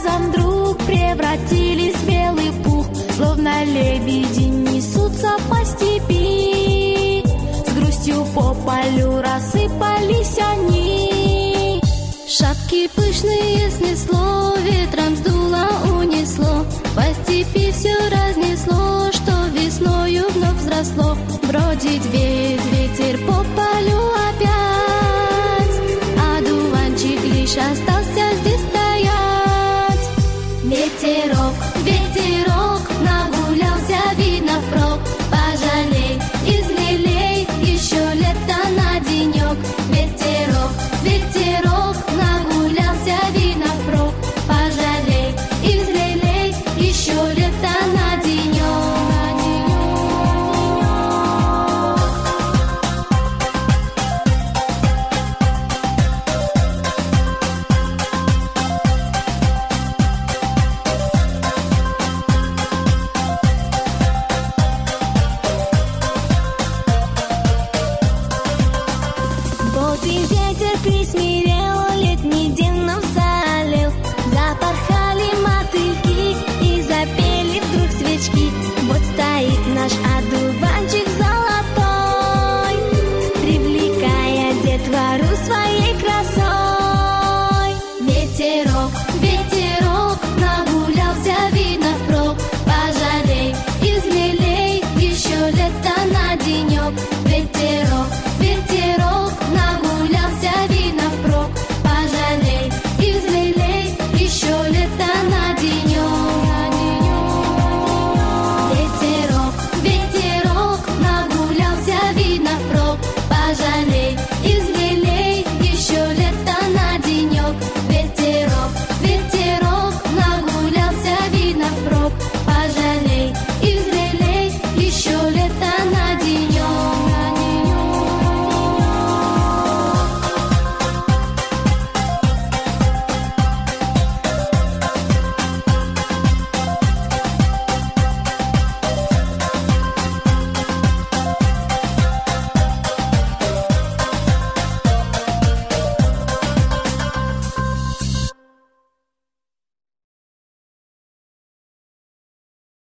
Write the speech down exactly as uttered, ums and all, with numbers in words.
разом вдруг превратились в белый пух, словно лебеди несутся по степи. С грустью по полю рассыпались они. Шапки пышные снесло, ветром сдуло, унесло. По степи все разнесло, что весною вновь взросло. Бродит весь ветер по полю опять, а дуванчик лишь остался здесь стоять. Ветерок, ветерок, нагулялся, видно, впрок. Пожалей, излелей, еще лето на денек. Ветерок, ветерок, нагулялся, видно, впрок. Пожалей, излелей, еще лето на денек. Вот и ветер присмирел, летний день нам залил. Запорхали мотыльки и запели вдруг свечки. Вот стоит наш аду